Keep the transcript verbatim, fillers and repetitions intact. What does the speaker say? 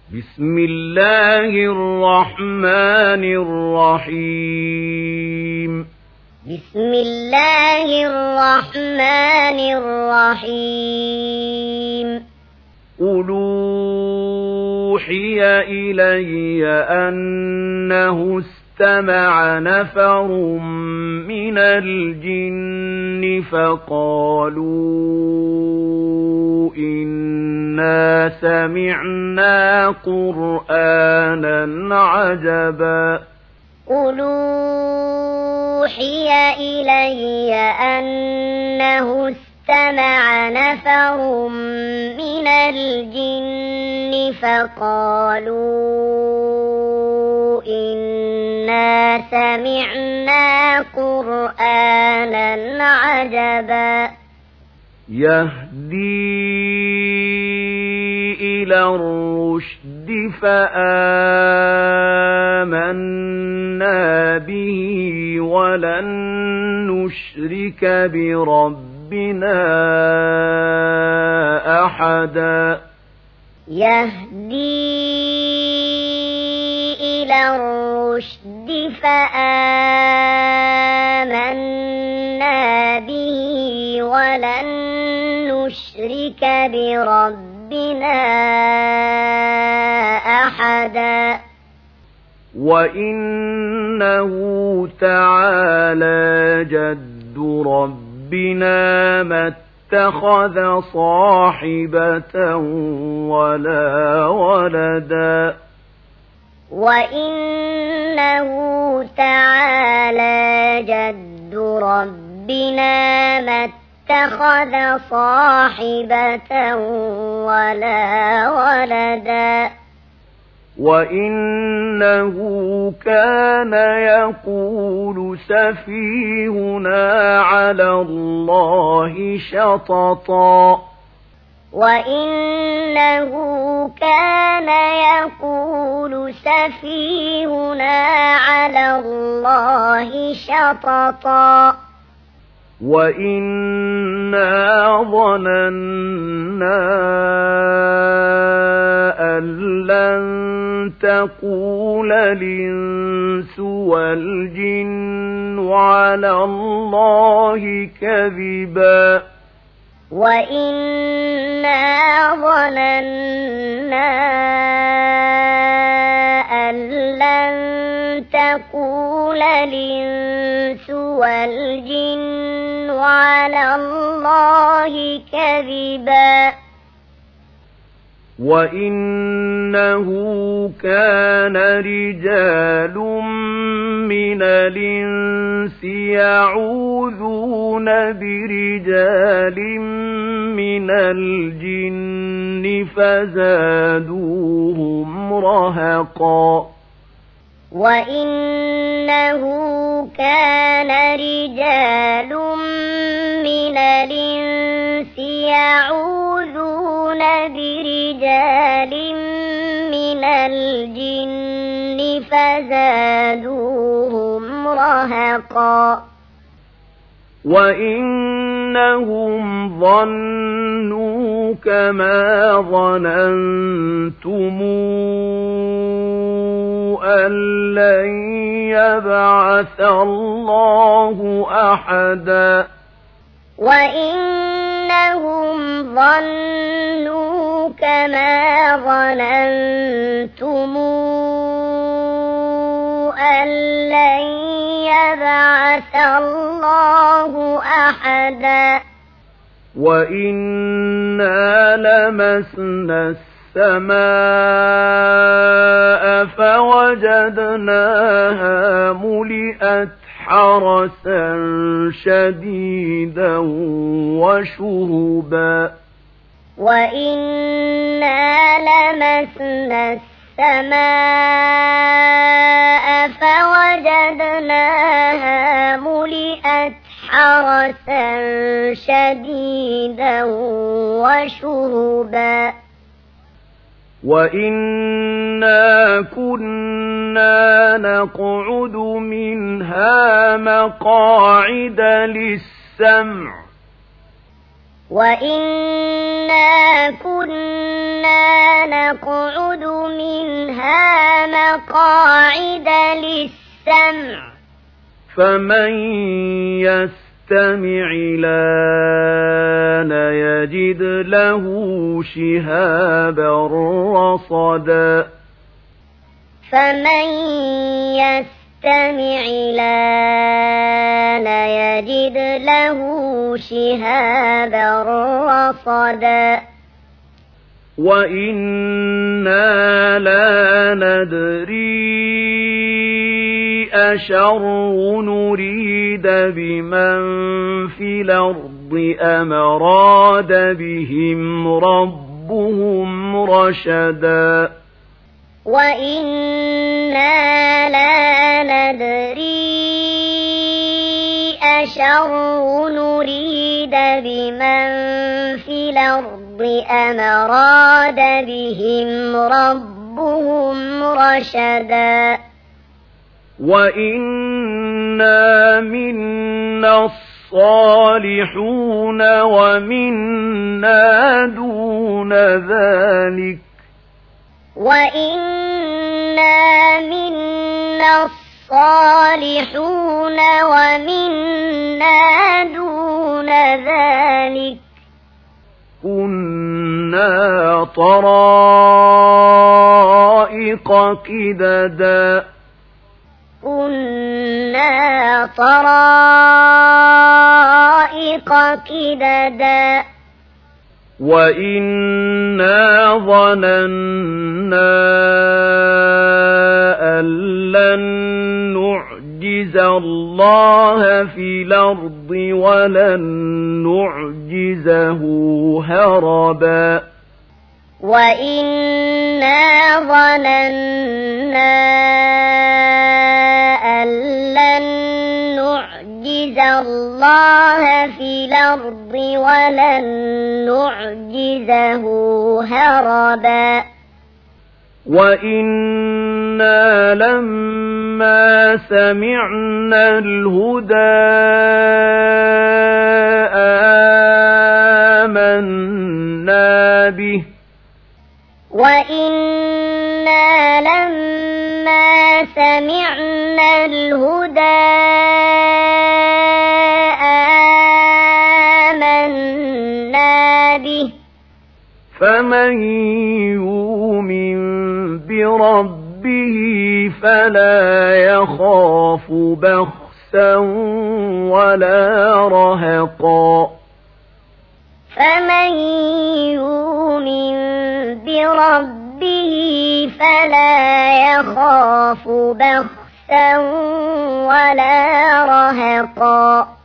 بسم الله الرحمن الرحيم بسم الله الرحمن الرحيم قل أوحي إلي أنه استمع نفر من الجن فقالوا إنا سمعنا قرآنا عجبا قل أوحي إلي أنه استمع نفر من الجن فقالوا إنا سمعنا قرآنا عجبا يهدي إلى الرشد فآمنا به ولن نشرك بربنا أحدا يهدي إلى الرشد فآمنا به ولن نشرك بربنا أحدا وإنه تعالى جد ربنا ما اتخذ صاحبة ولا ولدا وإنه تعالى جد ربنا ما اتخذ صاحبة ولا ولدا وإنه كان يقول سفيهنا على الله شططا وإنه كان يقول سفيهنا على الله شططا وإنا ظننا أن لن تقول الإنس والجن على الله كذبا وإنا ظننا أن لن تقول الإنس والجن على الله كذبا وإنه كان رجال من الإنس يعوذون برجال من الجن فزادوهم رهقا وإنه كان رجال من الإنس يعوذون برجال من الجن فزادوهم رهقا وإنهم ظنوا كما ظننتم أن لن يبعث الله أحدا وإنهم ظنوا كما ظننتم أن لن يبعث الله أحدا وإنا لمسنا السماء فوجدناها ملئت حرسا شديدا وشهبا وإنا لمسنا السماء فوجدناها ملئت حرسا شديدا وشهبا وإنا كنا نقعد منها مقاعد للسمع وإنا كنا نقعد منها مقاعد للسمع فمن يستمع الآن يجد له شهابا رصدا فمن يستمع الآن يجد له شهابا رصدا وإنا لا ندري أشر نريد بمن في الأرض أم أراد بهم ربهم رشدا وإنا لا ندري أشر نريد بمن في الأرض أم أراد بهم ربهم رشدا وإنا منا الصالحون ومنا دون ذلك وإنا منا الصالحون ومنا دون ذلك كنا طرائق قددا كنا طرائق قددا وإنا ظننا أن لن نعجز الله في الأرض ولن نعجزه هربا وإنا ظننا أن لن نعجز الله في الأرض ولن نعجزه هربا وإنا لما سمعنا الهدى آمنا به وإنا لما سمعنا الهدى آمنا به فمن يؤمن بربه فلا يخاف بخسا ولا رهقا فمن يؤمن بربه فلا يخاف بخسا ولا رهقا